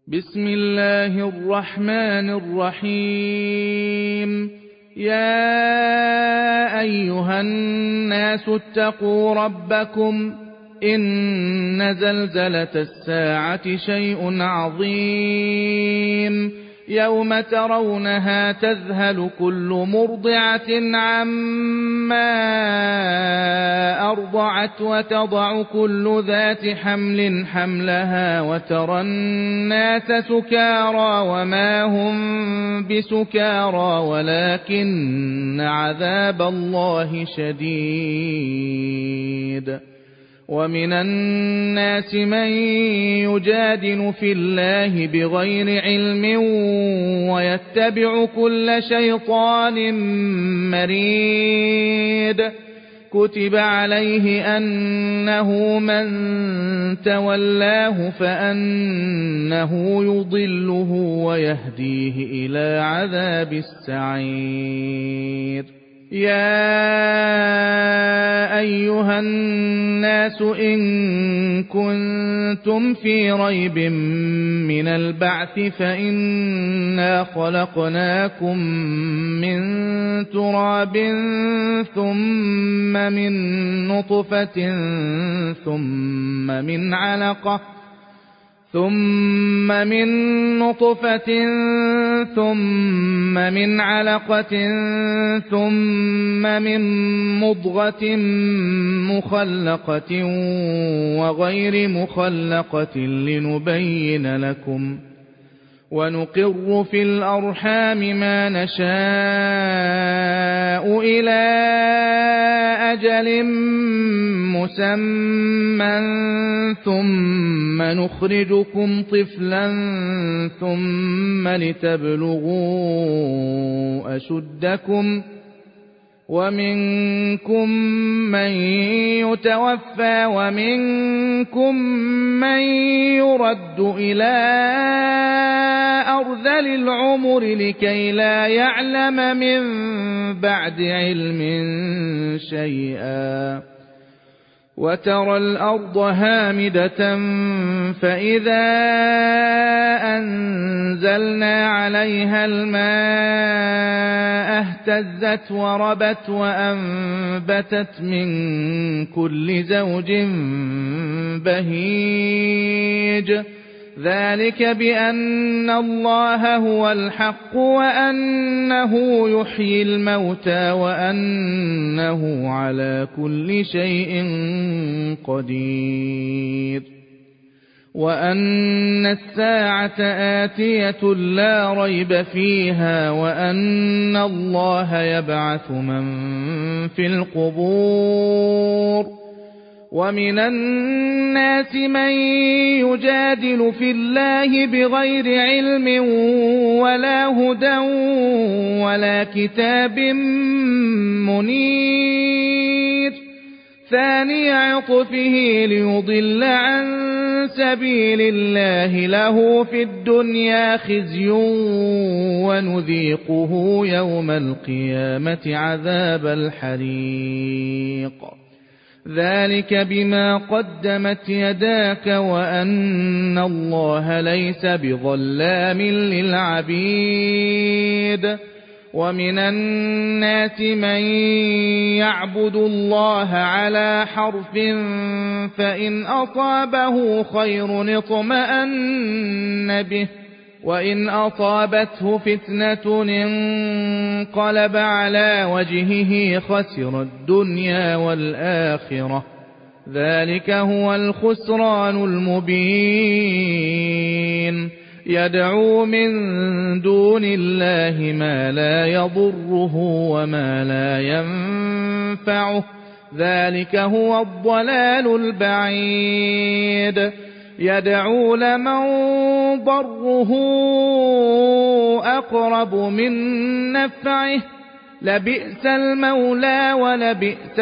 بسم الله الرحمن الرحيم. يا أيها الناس اتقوا ربكم إن زلزلة الساعة شيء عظيم يوم ترونها تذهل كل مرضعة عما أرضعت وتضع كل ذات حمل حملها وترى الناس سكارى وما هم بسكارى ولكن عذاب الله شديد. ومن الناس من يجادل في الله بغير علم ويتبع كل شيطان مريد. كتب عليه أنه من تولاه فأنه يضله ويهديه إلى عذاب السعير. يا أيها الناس إن كنتم في ريب من البعث فإنا خلقناكم من تراب ثم من نطفة ثم من علقة ثم من مضغة مخلقة وغير مخلقة لنبين لكم. ونقر في الأرحام ما نشاء إلى أجل مسمى ثم نخرجكم طفلا ثم لتبلغوا أشدكم ومنكم من يتوفى ومنكم من يرد إلى أرذل العمر لكي لا يعلم من بعد علم شيئا. وترى الأرض هامدة فإذا أنزلنا عليها الماء اهتزت وربت وأنبتت من كل زوج بهيج. ذلك بأن الله هو الحق وأنه يحيي الموتى وأنه على كل شيء قدير. وأن الساعة آتية لا ريب فيها وأن الله يبعث من في القبور. ومن الناس من يجادل في الله بغير علم ولا هدى ولا كتاب منير. ثاني عطفه ليضل عن سبيل الله له في الدنيا خزي ونذيقه يوم القيامة عذاب الحريق. ذلك بما قدمت يداك وأن الله ليس بظلام للعبيد. ومن الناس من يعبد الله على حرف فإن أصابه خير اطمأن به وإن أصابته فتنة انقلب على وجهه خسر الدنيا والآخرة. ذلك هو الخسران المبين. يدعو من دون الله ما لا يضره وما لا ينفعه. ذلك هو الضلال البعيد. يدعو لمن ضره أقرب من نفعه لبئس المولى ولبئس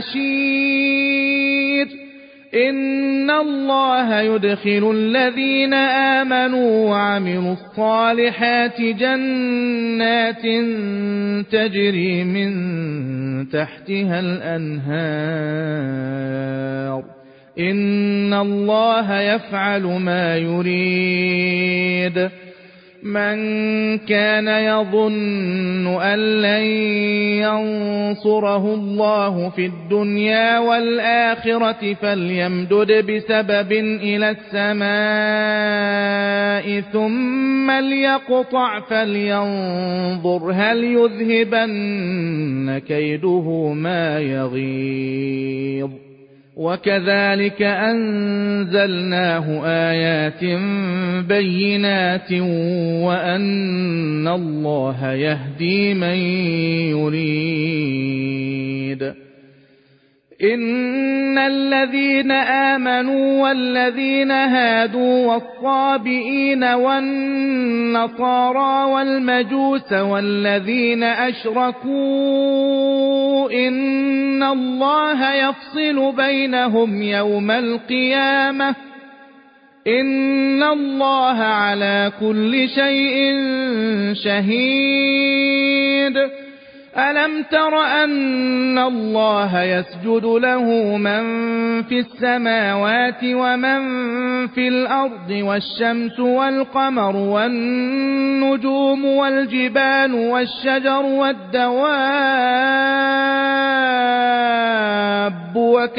العشير. إن الله يدخل الذين آمنوا وعملوا الصالحات جنات تجري من تحتها الأنهار. إن الله يفعل ما يريد. حميد من كان يظن أن لن ينصره الله في الدنيا والآخرة فليمدد بسبب إلى السماء ثم ليقطع فلينظر هل يذهبن كيده ما يغيظ وكذلك أنزلناه آيات بينات وأن الله يهدي من يريد إن الذين آمنوا والذين هادوا والصابئين والنصارى والمجوس والذين أشركوا إن الله يفصل بينهم يوم القيامة إن الله على كل شيء شهيد ألم تر أن الله يسجد له من في السماوات ومن في الأرض والشمس والقمر والنجوم والجبال والشجر والدواب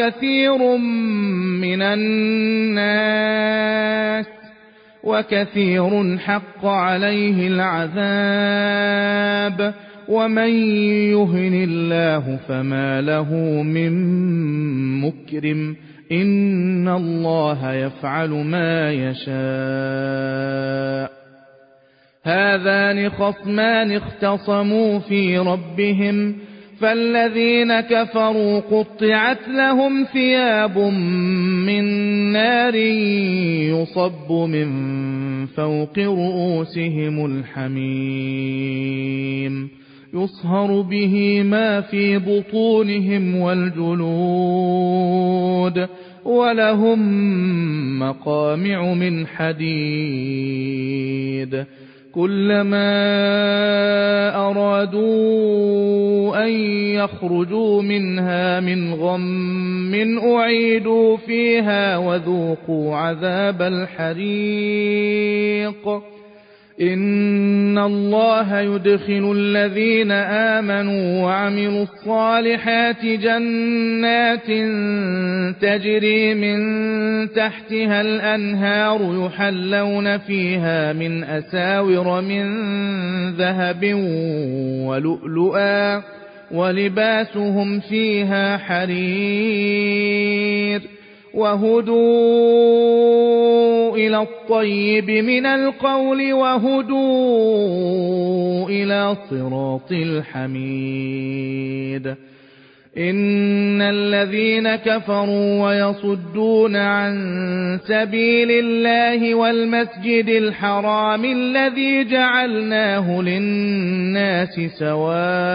وكثير حق عليه العذاب ومن يهن الله فما له من مكرم إن الله يفعل ما يشاء هذان خصمان اختصموا في ربهم فالذين كفروا قطعت لهم ثياب من نار يصب من فوق رؤوسهم الحميم يصهر به ما في بطونهم والجلود ولهم مقامع من حديد كلما أرادوا أن يخرجوا منها من غم أعيدوا فيها وذوقوا عذاب الحريق إن الله يدخل الذين آمنوا وعملوا الصالحات جنات تجري من تحتها الأنهار يحلون فيها من أساور من ذهب ولؤلؤا ولباسهم فيها حرير وهدوا إلى الطيب من القول وهدوا إلى صراط الحميد إن الذين كفروا ويصدون عن سبيل الله والمسجد الحرام الذي جعلناه للناس سواء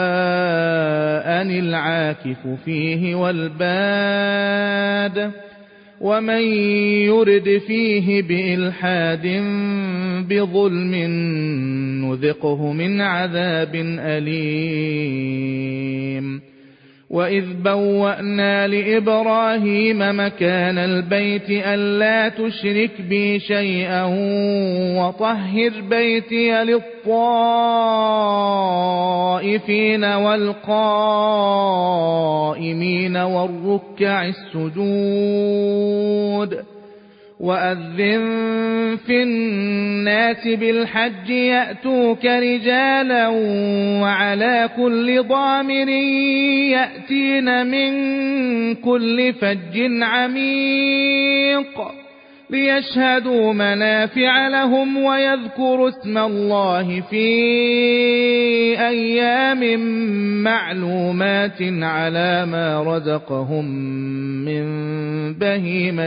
العاكف فيه والباد ومن يرد فيه بإلحاد بظلم نذقه من عذاب أليم وإذ بوأنا لإبراهيم مكان البيت ألا تشرك بي شيئا وطهر بيتي للطائفين والقائمين والركع السجود وأذن في الناس بالحج يأتوك رجالا وعلى كل ضامر يأتين من كل فج عميق ليشهدوا منافع لهم ويذكروا اسم الله في أيام معلومات على ما رزقهم من بهيمة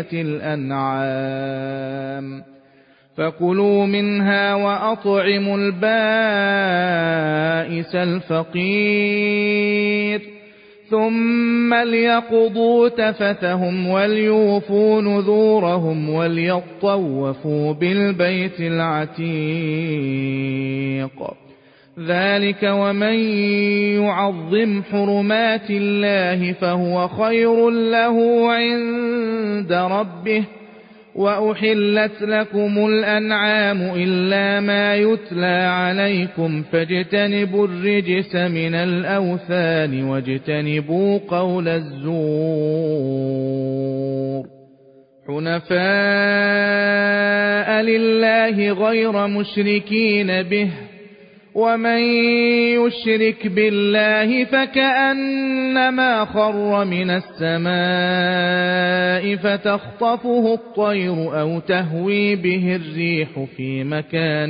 الأنعام فكلوا منها وأطعموا البائس الفقير ثم ليقضوا تفثهم وليوفوا نذورهم وليطوفوا بالبيت العتيق ذلك ومن يعظم حرمات الله فهو خير له عند ربه وأحلت لكم الأنعام إلا ما يتلى عليكم فاجتنبوا الرجس من الأوثان واجتنبوا قول الزور حنفاء لله غير مشركين به ومن يشرك بالله فكأنما خر من السماء فتخطفه الطير أو تهوي به الريح في مكان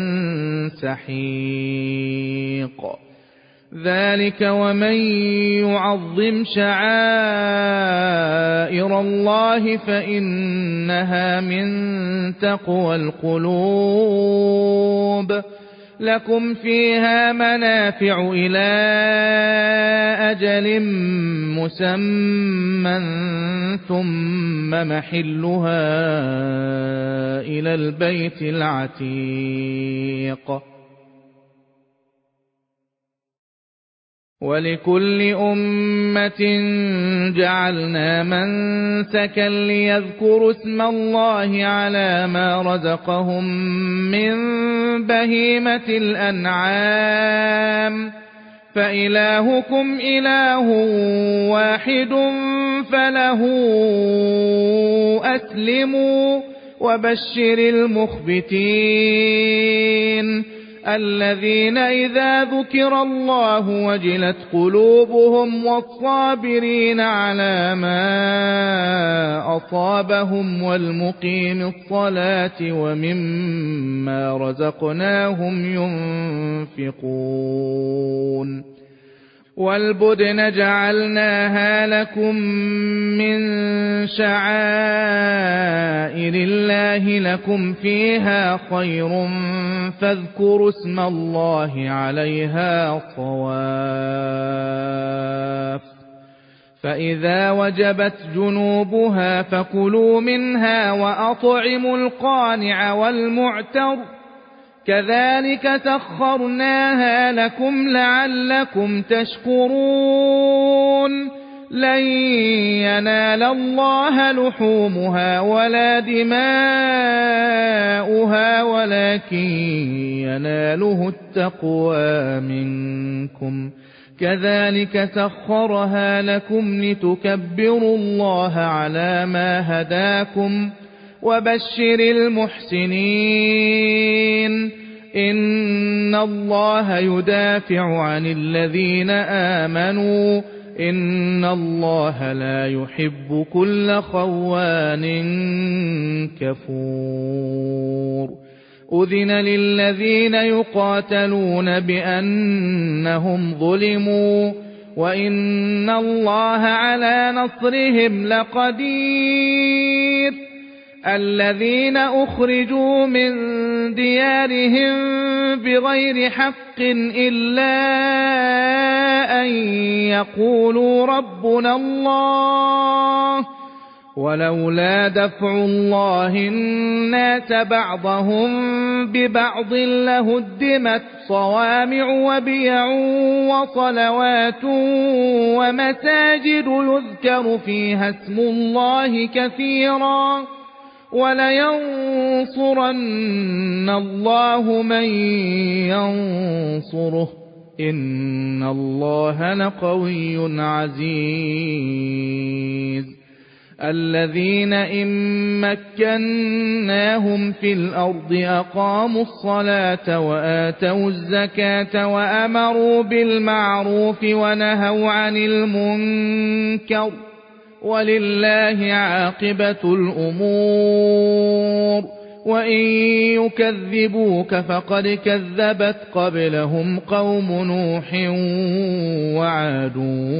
سحيق ذلك ومن يعظم شعائر الله فإنها من تقوى القلوب لكم فيها منافع إلى أجل مسمى ثم محلها إلى البيت العتيق ولكل أمة جعلنا منسكا ليذكروا اسم الله على ما رزقهم من بهيمة الأنعام فإلهكم إله واحد فله أسلموا وبشر المخبتين الذين إذا ذكر الله وجلت قلوبهم والصابرين على ما أصابهم والمقيم الصلاة ومما رزقناهم ينفقون والبدن جعلناها لكم من شعائر الله لكم فيها خير فاذكروا اسم الله عليها صواف فإذا وجبت جنوبها فكلوا منها وأطعموا القانع والمعتر كذلك سخرناها لكم لعلكم تشكرون لن ينال الله لحومها ولا دماؤها ولكن يناله التقوى منكم كذلك سخرها لكم لتكبروا الله على ما هداكم وبشر المحسنين إن الله يدافع عن الذين آمنوا إن الله لا يحب كل خوان كفور أذن للذين يقاتلون بأنهم ظلموا وإن الله على نصرهم لقدير الذين أخرجوا من ديارهم بغير حق إلا أن يقولوا ربنا الله ولولا دفع الله الناس بعضهم ببعض لهدمت صوامع وبيع وصلوات ومساجد يذكر فيها اسم الله كثيرا ولينصرن الله من ينصره إن الله لقوي عزيز الذين إن مكناهم في الأرض أقاموا الصلاة وآتوا الزكاة وأمروا بالمعروف ونهوا عن المنكر ولله عاقبة الأمور وإن يكذبوك فقد كذبت قبلهم قوم نوح وعاد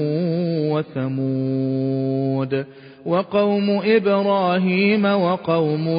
وثمود وقوم إبراهيم وقوم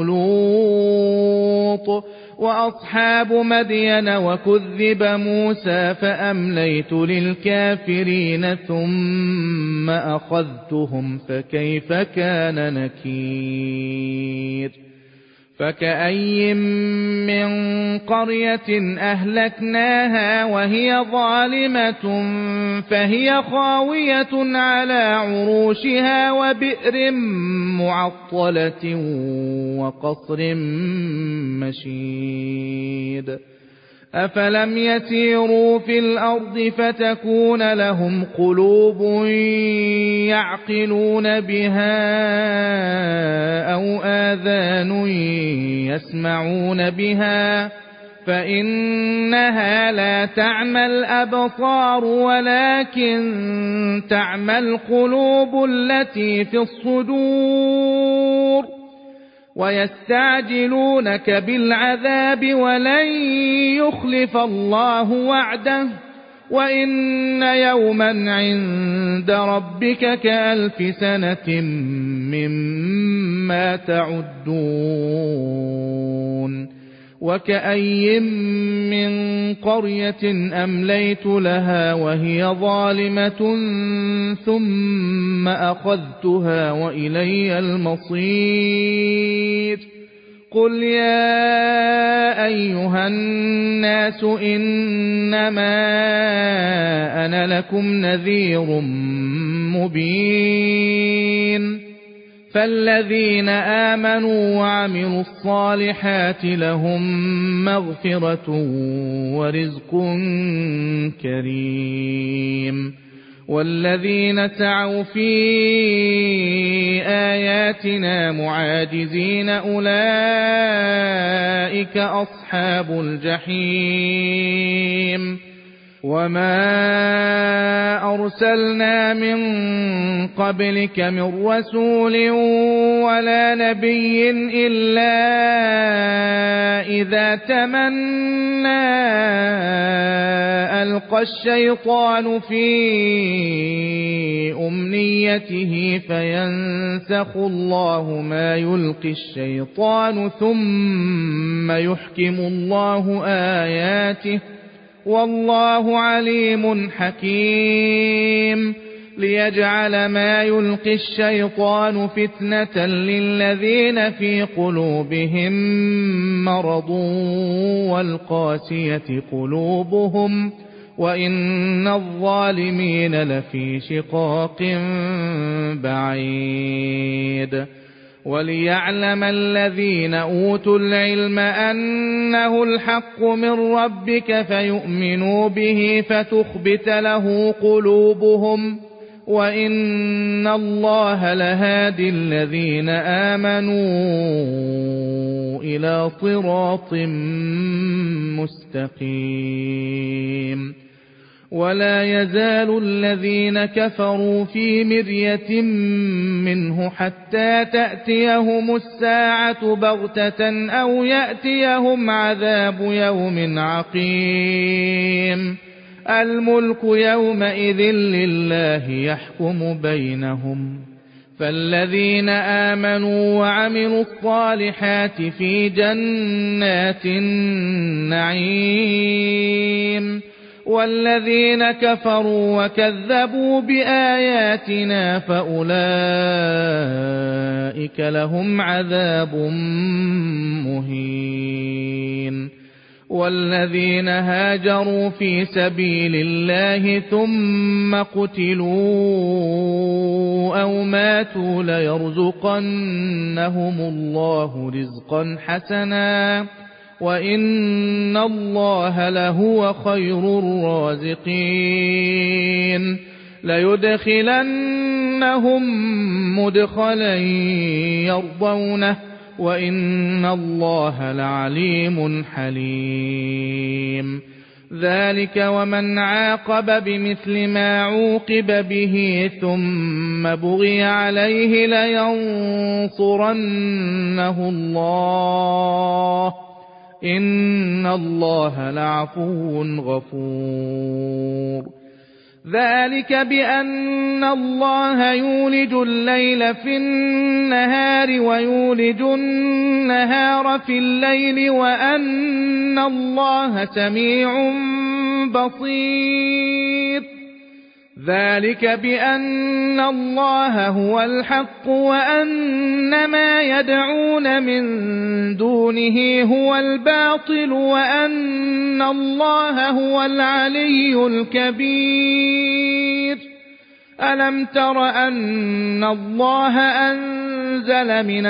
لوط وأصحاب مدين وكذب موسى فأمليت للكافرين ثم أخذتهم فكيف كان نكير فكأي من قرية أهلكناها وهي ظالمة فهي خاوية على عروشها وبئر معطلة وقصر مشيد أفلم يسيروا في الأرض فتكون لهم قلوب يعقلون بها أو آذان يسمعون بها فإنها لا تعمى الأبصار ولكن تعمى القلوب التي في الصدور ويستعجلونك بالعذاب ولن يخلف الله وعده وإن يوما عند ربك كألف سنة مما تعدون وكأي من قرية أمليت لها وهي ظالمة ثم أخذتها وإلي المصير قل يا أيها الناس إنما أنا لكم نذير مبين فالذين آمنوا وعملوا الصالحات لهم مغفرة ورزق كريم والذين سعوا في آياتنا معاجزين أولئك أصحاب الجحيم وما أرسلنا من قبلك من رسول ولا نبي إلا إذا تمنى ألقى الشيطان في أمنيته فينسخ الله ما يلقي الشيطان ثم يحكم الله آياته والله عليم حكيم ليجعل ما يلقي الشيطان فتنة للذين في قلوبهم مرض والقاسية قلوبهم وإن الظالمين لفي شقاق بعيد وليعلم الذين أوتوا العلم أنه الحق من ربك فيؤمنوا به فتخبت له قلوبهم وإن الله لهادي الذين آمنوا إلى صراط مستقيم ولا يزال الذين كفروا في مرية منه حتى تأتيهم الساعة بغتة أو يأتيهم عذاب يوم عقيم الملك يومئذ لله يحكم بينهم فالذين آمنوا وعملوا الصالحات في جنات النعيم والذين كفروا وكذبوا بآياتنا فأولئك لهم عذاب مهين والذين هاجروا في سبيل الله ثم قتلوا أو ماتوا ليرزقنهم الله رزقا حسنا وإن الله لهو خير الرازقين ليدخلنهم مدخلا يرضونه وإن الله لعليم حليم ذلك ومن عاقب بمثل ما عوقب به ثم بغي عليه لينصرنه الله إن الله لعفو غفور ذلك بأن الله يولج الليل في النهار ويولج النهار في الليل وأن الله سميع بصير ذلك بأن الله هو الحق وأن ما يدعون من دونه هو الباطل وأن الله هو العلي الكبير ألم تر أن الله أنزل من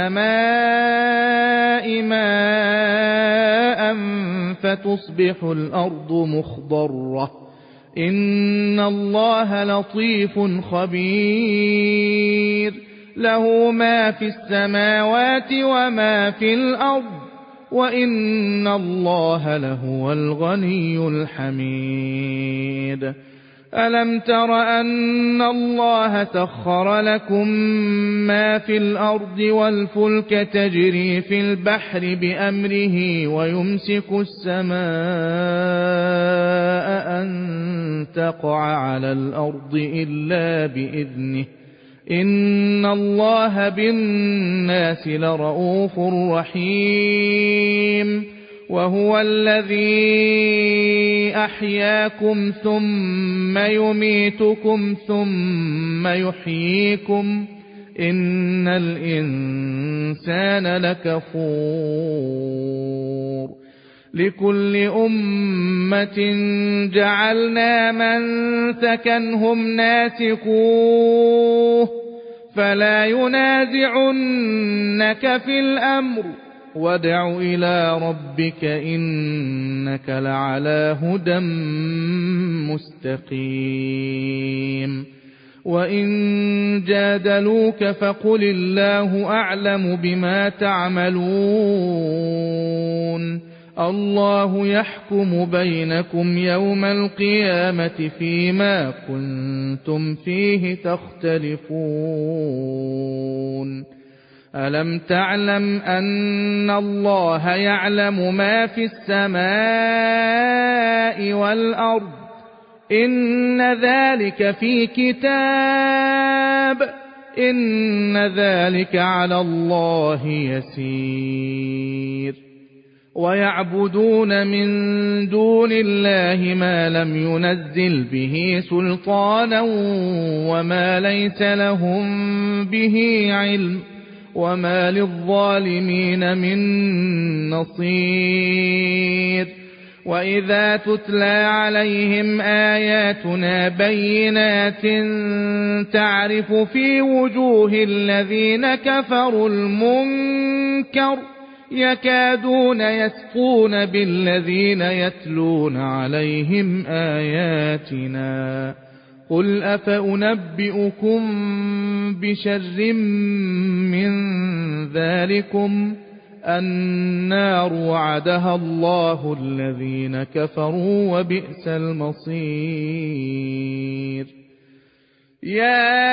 السماء ماء فتصبح الأرض مخضرة إن الله لطيف خبير له ما في السماوات وما في الأرض وإن الله لهو الغني الحميد ألم تر أن الله سخر لكم ما في الأرض والفلك تجري في البحر بأمره ويمسك السماء أن تقع على الأرض إلا بإذنه إن الله بالناس لرءوف رحيم وهو الذي أحياكم ثم يميتكم ثم يحييكم إن الإنسان لكفور لكل أمة جعلنا منسكا هم ناسكوه فلا ينازعنك في الأمر وادع إلى ربك إنك لعلى هدى مستقيم وإن جادلوك فقل الله أعلم بما تعملون الله يحكم بينكم يوم القيامة فيما كنتم فيه تختلفون ألم تعلم أن الله يعلم ما في السماء والأرض إن ذلك في كتاب إن ذلك على الله يسير ويعبدون من دون الله ما لم ينزل به سلطانا وما ليس لهم به علم وما للظالمين من نصير وإذا تتلى عليهم آياتنا بينات تعرف في وجوه الذين كفروا المنكر يكادون يسقون بالذين يتلون عليهم آياتنا قل أفأنبئكم بشر من ذلكم النار وعدها الله الذين كفروا وبئس المصير يا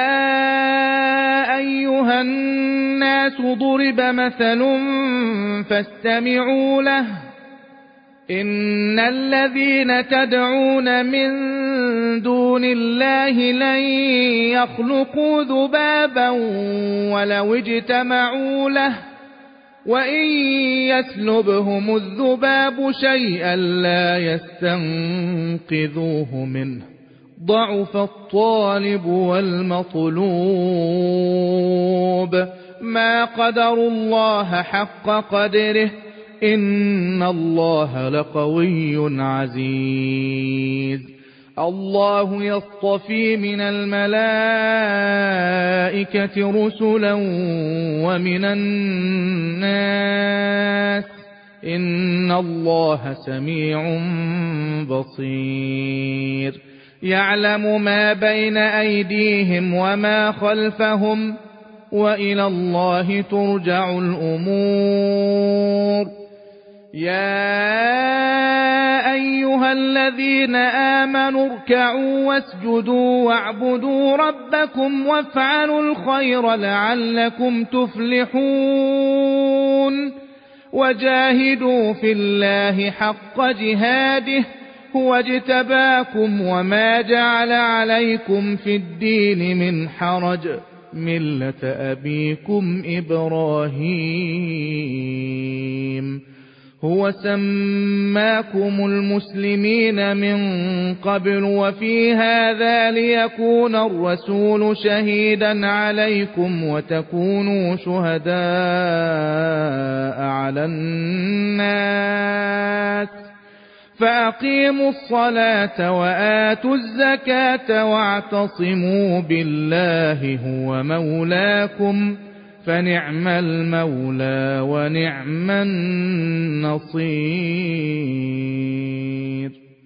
أيها الناس ضرب مثل فاستمعوا له إن الذين تدعون من دون الله لن يخلقوا ذبابا ولو اجتمعوا له وإن يسلبهم الذباب شيئا لا يستنقذوه منه ضعف الطالب والمطلوب ما قدروا الله حق قدره إن الله لقوي عزيز الله يصطفي من الملائكة رسلا ومن الناس إن الله سميع بصير يعلم ما بين أيديهم وما خلفهم وإلى الله ترجع الأمور يا أيها الذين آمنوا اركعوا واسجدوا واعبدوا ربكم وافعلوا الخير لعلكم تفلحون وجاهدوا في الله حق جهاده هو اجتباكم وما جعل عليكم في الدين من حرج ملة أبيكم إبراهيم هو سماكم المسلمين من قبل وفي هذا ليكون الرسول شهيدا عليكم وتكونوا شهداء على الناس فأقيموا الصلاة وآتوا الزكاة واعتصموا بالله هو مولاكم فنعم المولى ونعم النصير.